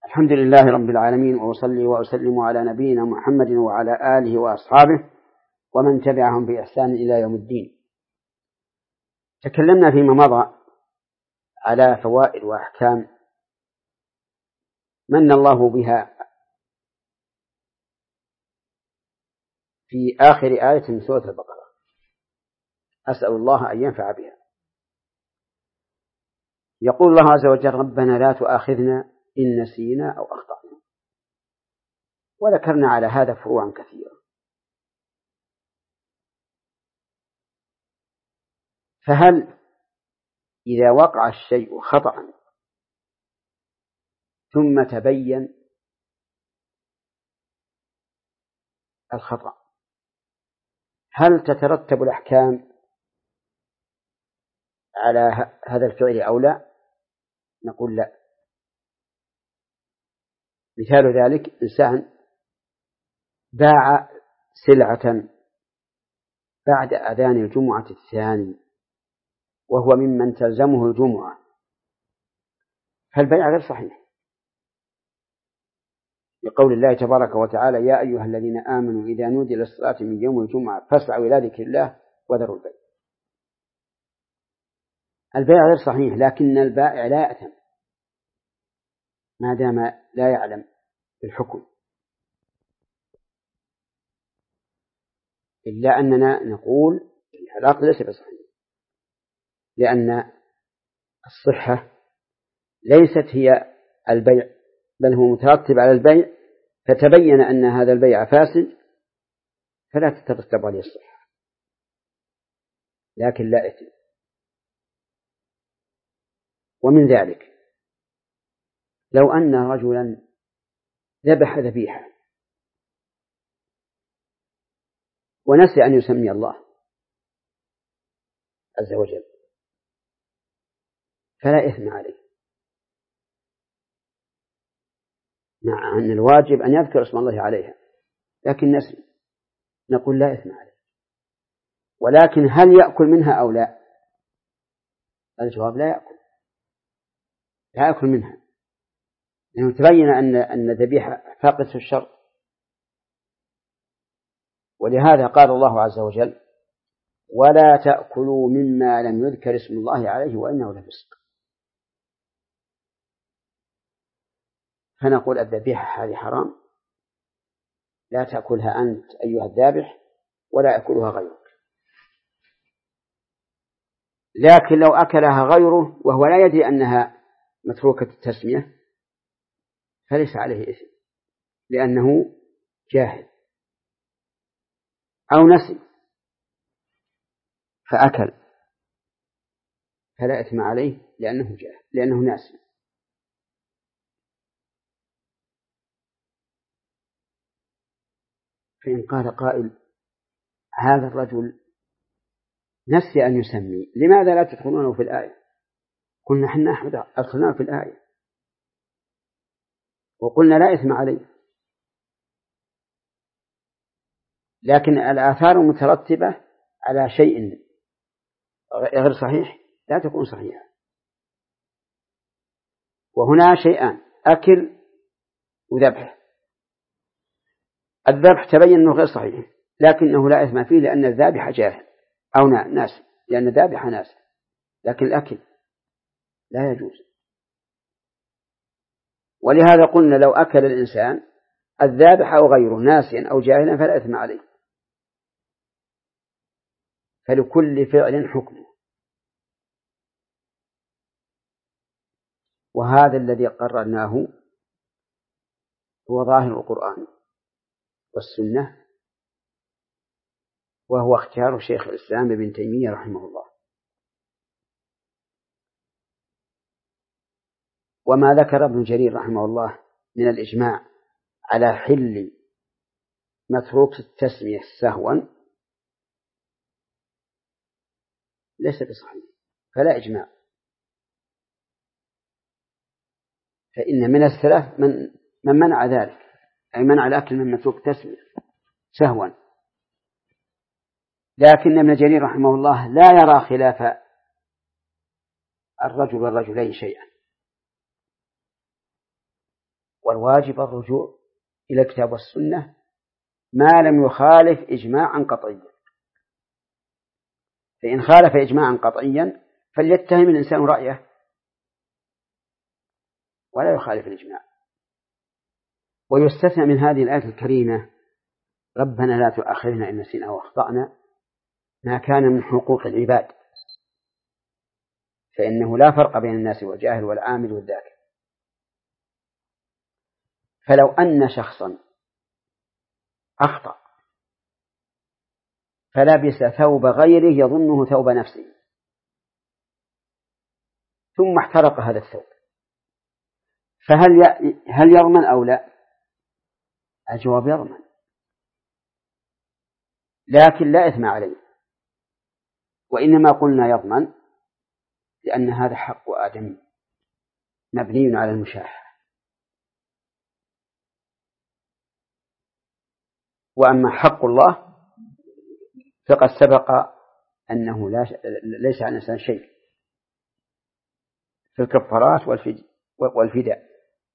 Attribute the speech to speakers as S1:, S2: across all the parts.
S1: الحمد لله رب العالمين، وأصلي وأسلم على نبينا محمد وعلى آله وأصحابه ومن تبعهم بإحسان إلى يوم الدين. تكلمنا فيما مضى على فوائد وأحكام من الله بها في آخر آية من سورة البقرة. أسأل الله أن ينفع بها. يقول الله عز وجل: ربنا لا تؤاخذنا إن نسينا أو أخطأنا. وذكرنا على هذا فروعا كثيرة. فهل إذا وقع الشيء خطأ ثم تبين الخطأ، هل تترتب الأحكام على هذا الفعل أو لا؟ نقول لا. مثال ذلك: إنسان باع سلعة بعد أذان الجمعة الثاني وهو ممن تلزمه الجمعة، فالبيع غير صحيح، لقول الله تبارك وتعالى: يا أيها الذين آمنوا إذا نودي للصلاة من يوم الجمعة فاسعوا إلى ذكر الله وذروا البيع. البيع غير صحيح، لكن البائع لا يأثم ما دام لا يعلم بالحكم، إلا أننا نقول العقد ليس بصحيح، لأن الصحة ليست هي البيع، بل هو مترتب على البيع، فتبين أن هذا البيع فاسد فلا تترتب عليه الصحة، لكن لا إثم. ومن ذلك لو أن رجلا ذبح ذبيحة ونسي أن يسمي الله عز وجل فلا إثم عليه، مع أن الواجب أن يذكر اسم الله عليها، لكن نسي، نقول لا إثم عليه. ولكن هل يأكل منها أو لا؟ الجواب: لا يأكل منها، لأنه تبين أن ذبيحة فاقدة الشرط. ولهذا قال الله عز وجل: ولا تأكلوا مما لم يذكر اسم الله عليه وإنه لفسق. فنقول الذبيحة هذه حرام، لا تأكلها أنت أيها الذابح ولا يأكلها غيرك. لكن لو أكلها غيره وهو لا يدري أنها متروكة التسمية فليس عليه إثم، لأنه جاهل أو نسي فأكل، فلا إثم عليه لأنه جاهل، لأنه ناسي. فإن قال قائل: هذا الرجل نسي أن يسمي، لماذا لا تدخلونه في الآية؟ قلنا: نحن أحمد أدخلناه في الآية وقلنا لا إثم عليه، لكن الآثار مترتبة على شيء غير صحيح لا تكون صحيحة. وهنا شيئان: أكل وذبح. الذبح تبين أنه غير صحيح لكنه لا إثم فيه لأن الذابح جاهل أو ناس، لأن الذابح ناس، لكن الأكل لا يجوز. ولهذا قلنا لو أكل الإنسان الذابح أو غيره ناسيا أو جاهلا فلا إثم عليه، فلكل فعل حكمه. وهذا الذي قررناه هو ظاهر القرآن والسنة، وهو اختيار شيخ الإسلام ابن تيمية رحمه الله. وما ذكر ابن جرير رحمه الله من الإجماع على حل متروك التسمية سهوا ليس بصحيح، فلا إجماع. فإن من السلف من منع ذلك، أي منع الأكل من متروك التسمية سهوا، لكن ابن جرير رحمه الله لا يرى خلاف الرجل والرجلين شيئا، والواجب الرجوع إلى الكتاب والسنة ما لم يخالف إجماعا قطعيا. فإن خالف إجماعا قطعيا فليتهم الإنسان رأيه ولا يخالف الإجماع. ويستثنى من هذه الآية الكريمة ربنا لا تؤاخذنا إن نسينا وأخطأنا ما كان من حقوق العباد، فإنه لا فرق بين الناس والجاهل والعامل والذاكر. فلو أن شخصا أخطأ فلبس ثوب غيره يظنه ثوب نفسه ثم احترق هذا الثوب، هل يضمن أو لا؟ الجواب يضمن، لكن لا إثم عليه، وإنما قلنا يضمن لأن هذا حق آدمي مبني على المشاحة. وأما حق الله فقد سبق أنه ليس عن الإنسان شيء في الكفارات والفداء.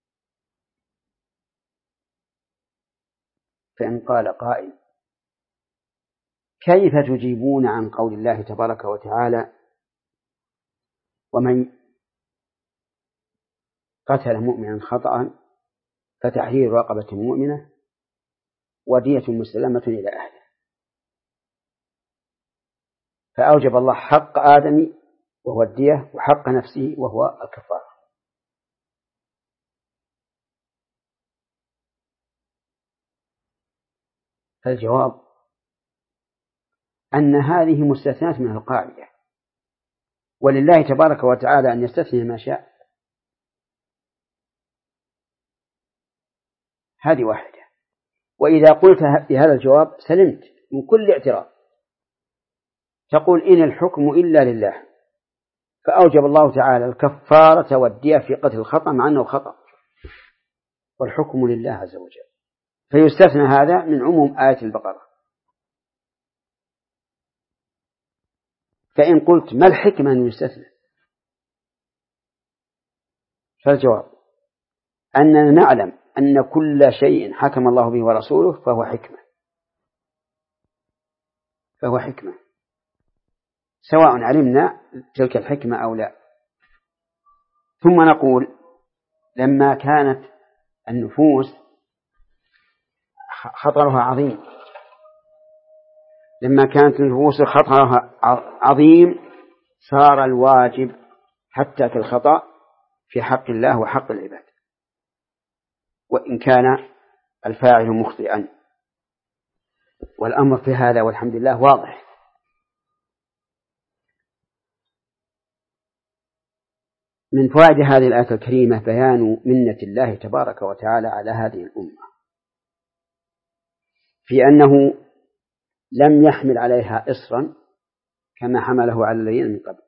S1: فإن قال قائل كيف تجيبون عن قول الله تبارك وتعالى ومن قتل مؤمنا خطأ فتحرير رقبة مؤمنة ودية مسلمة إلى أهله، فأوجب الله حق آدم وهو الدية وحق نفسه وهو الكفارة. فالجواب أن هذه مستثنات من القاعدة، ولله تبارك وتعالى أن يستثني ما شاء. هذه واحدة. وإذا قلت بهذا الجواب سلمت من كل اعتراض، تقول إن الحكم إلا لله، فأوجب الله تعالى الكفارة والدية في قتل الخطأ مع أنه خطأ، والحكم لله عز وجل، فيستثنى هذا من عموم آية البقرة. فإن قلت ما الحكمة أن يستثنى؟ فالجواب أننا نعلم أن كل شيء حكم الله به ورسوله فهو حكمة سواء علمنا تلك الحكمة أو لا. ثم نقول لما كانت النفوس خطرها عظيم صار الواجب حتى في الخطأ في حق الله وحق العباد، وإن كان الفاعل مخطئا. والأمر في هذا والحمد لله واضح. من فوائد هذه الآية الكريمة بيان منة الله تبارك وتعالى على هذه الأمة في أنه لم يحمل عليها إصرا كما حمله على الذين من قبل.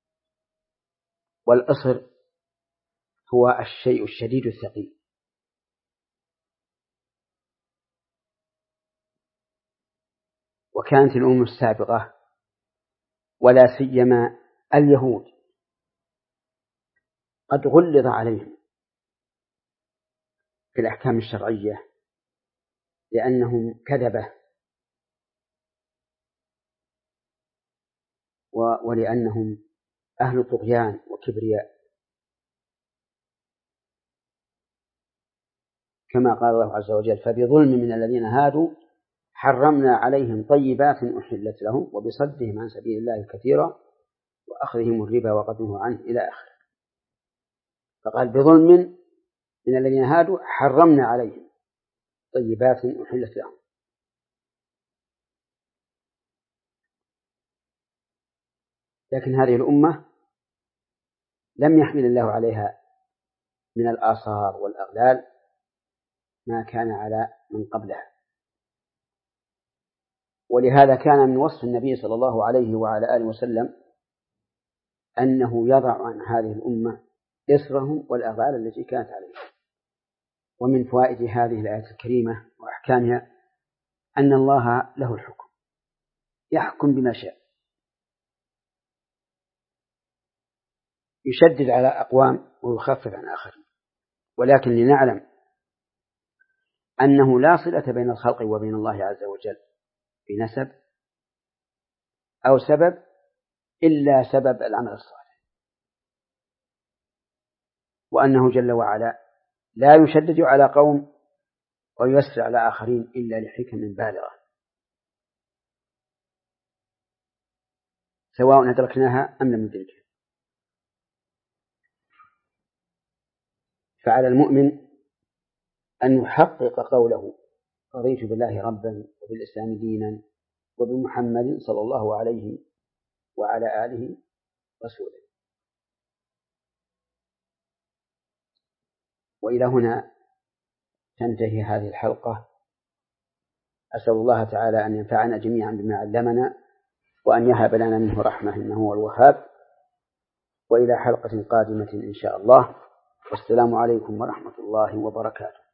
S1: والإصر هو الشيء الشديد الثقيل، وكانت الأمم السابقة ولا سيما اليهود قد غلظ عليهم في الأحكام الشرعية لأنهم كذبة ولأنهم أهل طغيان وكبرياء، كما قال الله عز وجل فبظلم من الذين هادوا حرمنا عليهم طيبات أحلت لهم وبصدهم عن سبيل الله كثيرا وأخذهم الربا وقد نهوا عنه إلى آخره. فقال بظلم من الذين هادوا حرمنا عليهم طيبات أحلت لهم. لكن هذه الأمة لم يحمل الله عليها من الآثار والأغلال ما كان على من قبلها، ولهذا كان من وصف النبي صلى الله عليه وعلى آله وسلم أنه يضع عن هذه الأمة إصرهم والأغلال التي كانت عليها. ومن فوائد هذه الآية الكريمة وأحكامها أن الله له الحكم يحكم بما شاء، يشدد على أقوام ويخفف عن آخرين. ولكن لنعلم أنه لا صلة بين الخلق وبين الله عز وجل بنسب أو سبب إلا سبب العمل الصالح، وأنه جل وعلا لا يشدد على قوم وييسر على آخرين إلا لحكم بالغة سواء أدركناها أم لم ندركها. فعلى المؤمن أن يحقق قوله رضيت بالله ربا وبالإسلام دينا وبمحمد صلى الله عليه وعلى آله رسوله. وإلى هنا تنتهي هذه الحلقة. أسأل الله تعالى أن ينفعنا جميعا بما علمنا وأن يهب لنا منه رحمة إنه هو الوهاب. وإلى حلقة قادمة إن شاء الله، والسلام عليكم ورحمة الله وبركاته.